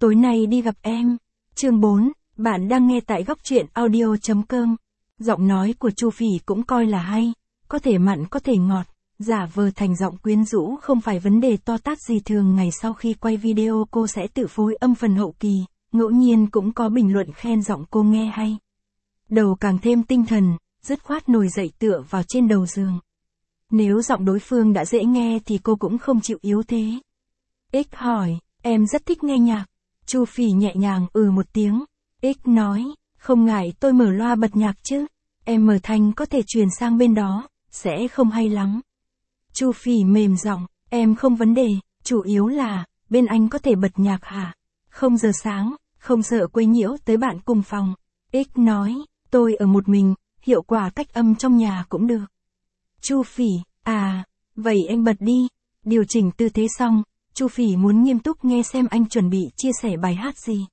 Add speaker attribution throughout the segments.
Speaker 1: Tối nay đi gặp em. Chương 4, bạn đang nghe tại góc truyện audio.com. Giọng nói của Chu Phỉ cũng coi là hay, có thể mặn có thể ngọt, giả vờ thành giọng quyến rũ không phải vấn đề to tát gì. Thường ngày sau khi quay video cô sẽ tự phối âm phần hậu kỳ, ngẫu nhiên cũng có bình luận khen giọng cô nghe hay. Đầu càng thêm tinh thần, dứt khoát ngồi dậy tựa vào trên đầu giường. Nếu giọng đối phương đã dễ nghe thì cô cũng không chịu yếu thế. X hỏi, em rất thích nghe nhạc. Chu Phỉ nhẹ nhàng một tiếng. X nói, không ngại tôi mở loa bật nhạc chứ. Em mở thanh có thể truyền sang bên đó, sẽ không hay lắm. Chu Phỉ mềm giọng, em không vấn đề, chủ yếu là, bên anh có thể bật nhạc hả? Không giờ sáng, không sợ quấy nhiễu tới bạn cùng phòng. X nói, tôi ở một mình, hiệu quả cách âm trong nhà cũng được. Chu Phỉ, vậy anh bật đi. Điều chỉnh tư thế xong, Chu Phỉ muốn nghiêm túc nghe xem anh chuẩn bị chia sẻ bài hát gì.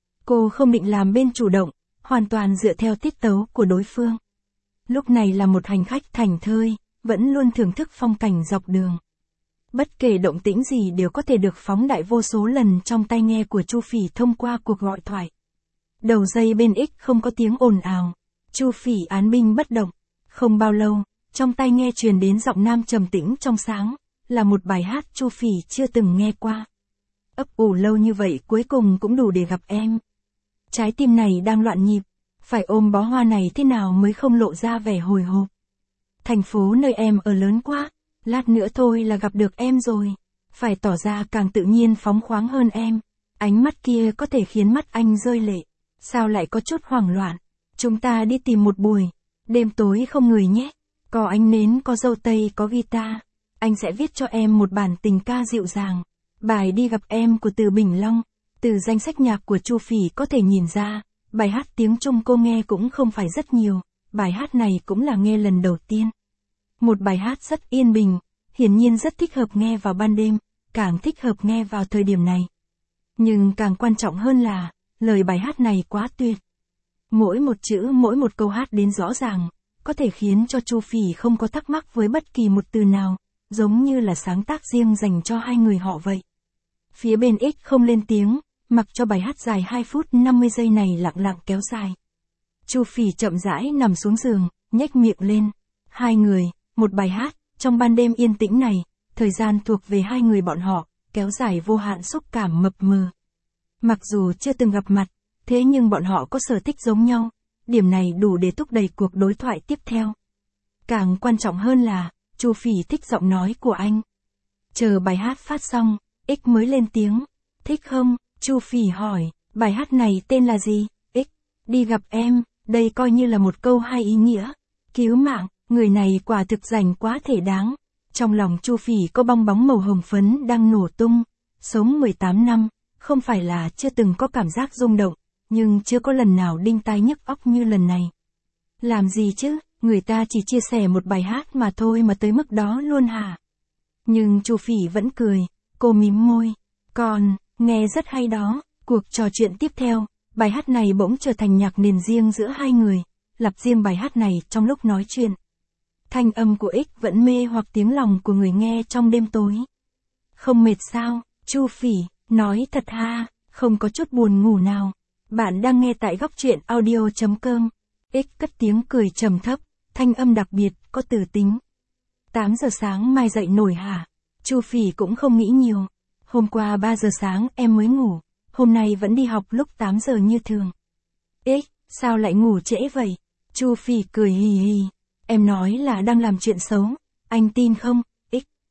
Speaker 1: Cô không định làm bên chủ động, hoàn toàn dựa theo tiết tấu của đối phương. Lúc này là một hành khách thảnh thơi, vẫn luôn thưởng thức phong cảnh dọc đường. Bất kể động tĩnh gì đều có thể được phóng đại vô số lần trong tai nghe của Chu Phỉ thông qua cuộc gọi thoại. Đầu dây bên X không có tiếng ồn ào. Chu Phỉ án binh bất động. Không bao lâu, trong tai nghe truyền đến giọng nam trầm tĩnh trong sáng, là một bài hát Chu Phỉ chưa từng nghe qua. Ấp ủ lâu như vậy cuối cùng cũng đủ để gặp em. Trái tim này đang loạn nhịp, phải ôm bó hoa này thế nào mới không lộ ra vẻ hồi hộp. Thành phố nơi em ở lớn quá, lát nữa thôi là gặp được em rồi. Phải tỏ ra càng tự nhiên phóng khoáng hơn em. Ánh mắt kia có thể khiến mắt anh rơi lệ. Sao lại có chút hoảng loạn? Chúng ta đi tìm một buổi. Đêm tối không người nhé. Có ánh nến, có dâu tây, có guitar. Anh sẽ viết cho em một bản tình ca dịu dàng. Bài Đi gặp em của Từ Bình Long. Từ danh sách nhạc của Chu Phỉ có thể nhìn ra, bài hát tiếng Trung cô nghe cũng không phải rất nhiều. Bài hát này cũng là nghe lần đầu tiên. Một bài hát rất yên bình, hiển nhiên rất thích hợp nghe vào ban đêm, càng thích hợp nghe vào thời điểm này. Nhưng càng quan trọng hơn là, lời bài hát này quá tuyệt. Mỗi một chữ, mỗi một câu hát đến rõ ràng, có thể khiến cho Chu Phỉ không có thắc mắc với bất kỳ một từ nào, giống như là sáng tác riêng dành cho hai người họ vậy. Phía bên X không lên tiếng, mặc cho bài hát dài 2 phút 50 giây này lặng lặng kéo dài. Chu Phỉ chậm rãi nằm xuống giường, nhếch miệng lên. Hai người, một bài hát, trong ban đêm yên tĩnh này, thời gian thuộc về hai người bọn họ, kéo dài vô hạn xúc cảm mập mờ. Mặc dù chưa từng gặp mặt, thế nhưng bọn họ có sở thích giống nhau, điểm này đủ để thúc đẩy cuộc đối thoại tiếp theo. Càng quan trọng hơn là, Chu Phỉ thích giọng nói của anh. Chờ bài hát phát xong, X mới lên tiếng. Thích không? Chu Phỉ hỏi, bài hát này tên là gì? X, đi gặp em, đây coi như là một câu hay ý nghĩa. Cứu mạng, người này quả thực rành quá thể đáng. Trong lòng Chu Phỉ có bong bóng màu hồng phấn đang nổ tung. Sống 18 năm, không phải là chưa từng có cảm giác rung động, nhưng chưa có lần nào đinh tai nhức óc như lần này. Làm gì chứ, người ta chỉ chia sẻ một bài hát mà thôi mà tới mức đó luôn hả? Nhưng Chu Phỉ vẫn cười, cô mím môi. Còn, nghe rất hay đó. Cuộc trò chuyện tiếp theo, bài hát này bỗng trở thành nhạc nền riêng giữa hai người, lặp riêng bài hát này trong lúc nói chuyện. Thanh âm của X vẫn mê hoặc tiếng lòng của người nghe trong đêm tối. Không mệt sao? Chu Phỉ nói thật ha, không có chút buồn ngủ nào. Bạn đang nghe tại góc truyện audio.com. X cất tiếng cười trầm thấp, thanh âm đặc biệt, có từ tính. 8 giờ sáng mai dậy nổi hả? Chu Phỉ cũng không nghĩ nhiều. Hôm qua 3 giờ sáng em mới ngủ, hôm nay vẫn đi học lúc 8 giờ như thường. X, sao lại ngủ trễ vậy? Chu Phỉ cười hì hì. Em nói là đang làm chuyện xấu, anh tin không? X,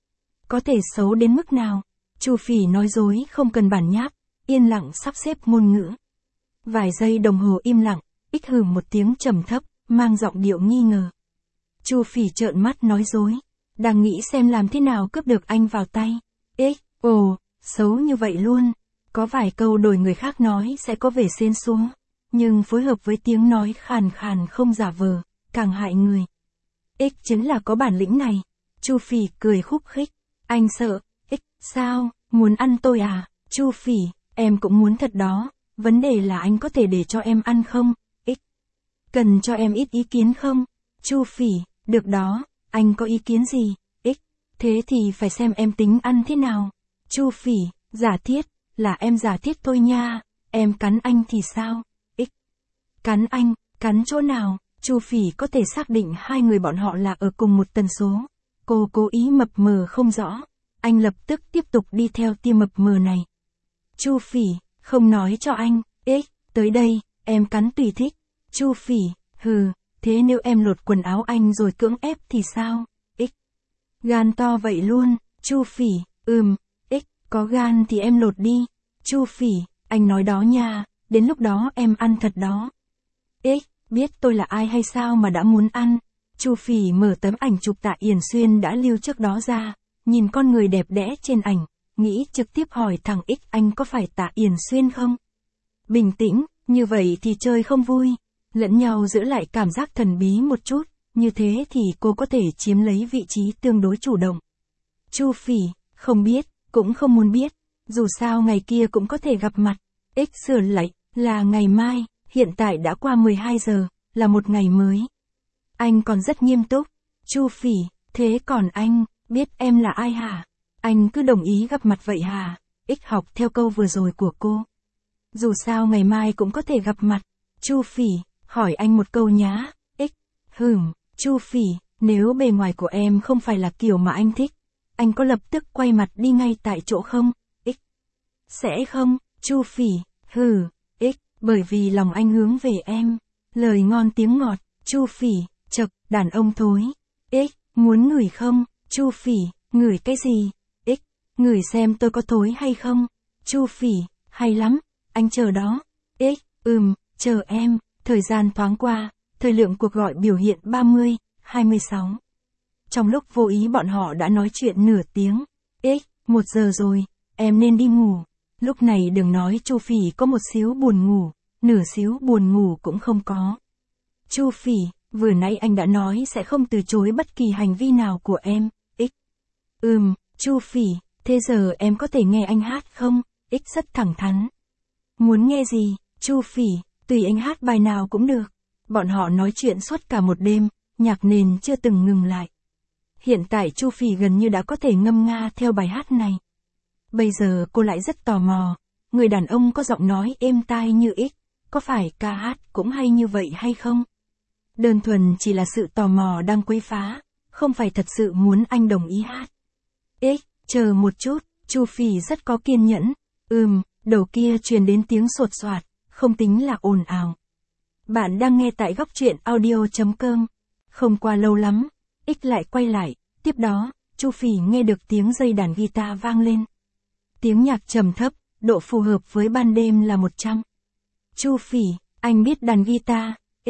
Speaker 1: có thể xấu đến mức nào? Chu Phỉ nói dối không cần bản nháp, yên lặng sắp xếp ngôn ngữ. Vài giây đồng hồ im lặng, X hừ một tiếng trầm thấp, mang giọng điệu nghi ngờ. Chu Phỉ trợn mắt nói dối, đang nghĩ xem làm thế nào cướp được anh vào tay. X, ồ, xấu như vậy luôn. Có vài câu đổi người khác nói sẽ có vẻ xến xúa, nhưng phối hợp với tiếng nói khàn khàn không giả vờ, càng hại người. X chính là có bản lĩnh này. Chu Phỉ cười khúc khích. Anh sợ? X, sao, muốn ăn tôi à? Chu Phỉ, em cũng muốn thật đó, vấn đề là anh có thể để cho em ăn không? X, cần cho em ít ý kiến không? Chu Phỉ, được đó, anh có ý kiến gì? X, thế thì phải xem em tính ăn thế nào. Chu Phỉ, giả thiết, là em giả thiết thôi nha, em cắn anh thì sao? X. Cắn anh, cắn chỗ nào? Chu Phỉ có thể xác định hai người bọn họ là ở cùng một tần số. Cô cố ý mập mờ không rõ. Anh lập tức tiếp tục đi theo tia mập mờ này. Chu Phỉ, không nói cho anh. X. Tới đây, em cắn tùy thích. Chu Phỉ, hừ, thế nếu em lột quần áo anh rồi cưỡng ép thì sao? X. Gan to vậy luôn. Chu Phỉ, X. Có gan thì em lột đi. Chu Phỉ, anh nói đó nha, đến lúc đó em ăn thật đó. X. Biết tôi là ai hay sao mà đã muốn ăn? Chu Phỉ mở tấm ảnh chụp Tạ Yển Xuyên đã lưu trước đó ra, nhìn con người đẹp đẽ trên ảnh, nghĩ trực tiếp hỏi thằng X anh có phải Tạ Yển Xuyên không? Bình tĩnh, như vậy thì chơi không vui. Lẫn nhau giữ lại cảm giác thần bí một chút, như thế thì cô có thể chiếm lấy vị trí tương đối chủ động. Chu Phỉ, không biết, cũng không muốn biết, dù sao ngày kia cũng có thể gặp mặt. X sửa lại, là ngày mai, hiện tại đã qua 12 giờ, là một ngày mới. Anh còn rất nghiêm túc. Chu Phỉ, thế còn anh, biết em là ai hả? Anh cứ đồng ý gặp mặt vậy hả? X học theo câu vừa rồi của cô. Dù sao ngày mai cũng có thể gặp mặt. Chu Phỉ, hỏi anh một câu nhá. X. Chu Phỉ, nếu bề ngoài của em không phải là kiểu mà anh thích, anh có lập tức quay mặt đi ngay tại chỗ không? X. Sẽ không. Chu Phỉ, X. Bởi vì lòng anh hướng về em. Lời ngon tiếng ngọt. Chu Phỉ, chậc, đàn ông thối. X. Muốn ngửi không? Chu Phỉ, ngửi cái gì? X. Ngửi xem tôi có thối hay không? Chu Phỉ, hay lắm, anh chờ đó. X. Chờ em. Thời gian thoáng qua, thời lượng cuộc gọi biểu hiện 30:26. Trong lúc vô ý bọn họ đã nói chuyện nửa tiếng. X. 1 giờ rồi, em nên đi ngủ. Lúc này đừng nói Chu Phỉ có một xíu buồn ngủ, nửa xíu buồn ngủ cũng không có. Chu Phỉ, vừa nãy anh đã nói sẽ không từ chối bất kỳ hành vi nào của em. X. Chu Phỉ, thế giờ em có thể nghe anh hát không? X rất thẳng thắn. Muốn nghe gì? Chu Phỉ, tùy anh hát bài nào cũng được. Bọn họ nói chuyện suốt cả một đêm, nhạc nền chưa từng ngừng lại. Hiện tại Chu Phỉ gần như đã có thể ngâm nga theo bài hát này. Bây giờ cô lại rất tò mò, người đàn ông có giọng nói êm tai như X, có phải ca hát cũng hay như vậy hay không? Đơn thuần chỉ là sự tò mò đang quấy phá, không phải thật sự muốn anh đồng ý hát. X, chờ một chút, Chu Phỉ rất có kiên nhẫn. Đầu kia truyền đến tiếng sột soạt, không tính là ồn ào. Bạn đang nghe tại góc truyện audio.com. Không qua lâu lắm, X lại quay lại, tiếp đó, Chu Phỉ nghe được tiếng dây đàn guitar vang lên. Tiếng nhạc trầm thấp, độ phù hợp với ban đêm là 100. Chu Phỉ, anh biết đàn guitar? X.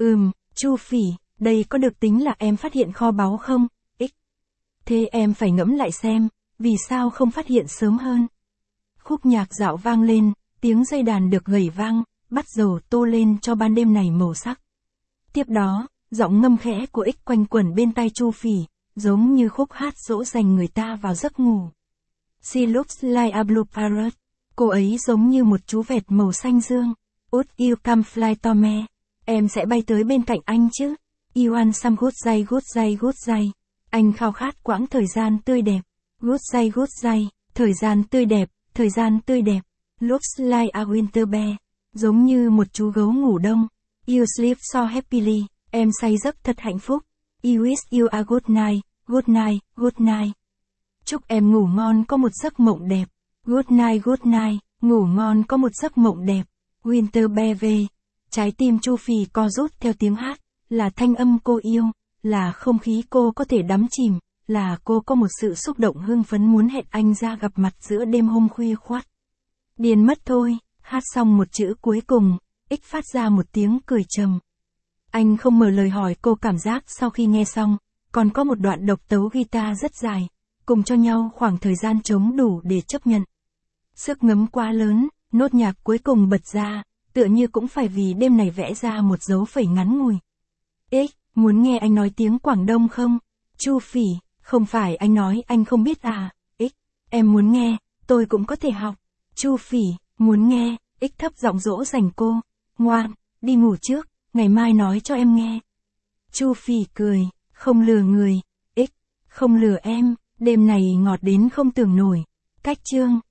Speaker 1: Chu Phỉ, đây có được tính là em phát hiện kho báu không? X. Thế em phải ngẫm lại xem, vì sao không phát hiện sớm hơn? Khúc nhạc dạo vang lên, tiếng dây đàn được gảy vang, bắt dầu tô lên cho ban đêm này màu sắc. Tiếp đó, giọng ngâm khẽ của X quanh quẩn bên tai Chu Phỉ, giống như khúc hát dỗ dành người ta vào giấc ngủ. She looks like a blue parrot. Cô ấy giống như một chú vẹt màu xanh dương. Would you come fly to me? Em sẽ bay tới bên cạnh anh chứ? You want some good day, good day, good day. Anh khao khát quãng thời gian tươi đẹp. Good day, thời gian tươi đẹp, thời gian tươi đẹp. Looks like a winter bear. Giống như một chú gấu ngủ đông. You sleep so happily. Em say giấc thật hạnh phúc. I wish you a good night, good night, good night. Chúc em ngủ ngon có một giấc mộng đẹp. Good night, ngủ ngon có một giấc mộng đẹp. Winter bear về. Trái tim Chu Phỉ co rút theo tiếng hát, là thanh âm cô yêu, là không khí cô có thể đắm chìm, là cô có một sự xúc động hưng phấn muốn hẹn anh ra gặp mặt giữa đêm hôm khuya khoắt. Điên mất thôi, hát xong một chữ cuối cùng, X phát ra một tiếng cười trầm. Anh không mở lời hỏi cô cảm giác sau khi nghe xong, còn có một đoạn độc tấu guitar rất dài, cùng cho nhau khoảng thời gian trống đủ để chấp nhận. Sức ngấm quá lớn, nốt nhạc cuối cùng bật ra, tựa như cũng phải vì đêm này vẽ ra một dấu phẩy ngắn ngủi. X, muốn nghe anh nói tiếng Quảng Đông không? Chu Phỉ, không phải anh nói anh không biết à? X, em muốn nghe, tôi cũng có thể học. Chu Phỉ, muốn nghe, X thấp giọng dỗ dành cô. Ngoan, đi ngủ trước, ngày mai nói cho em nghe. Chu Phỉ cười, không lừa người. X, không lừa em, đêm này ngọt đến không tưởng nổi. Cách chương.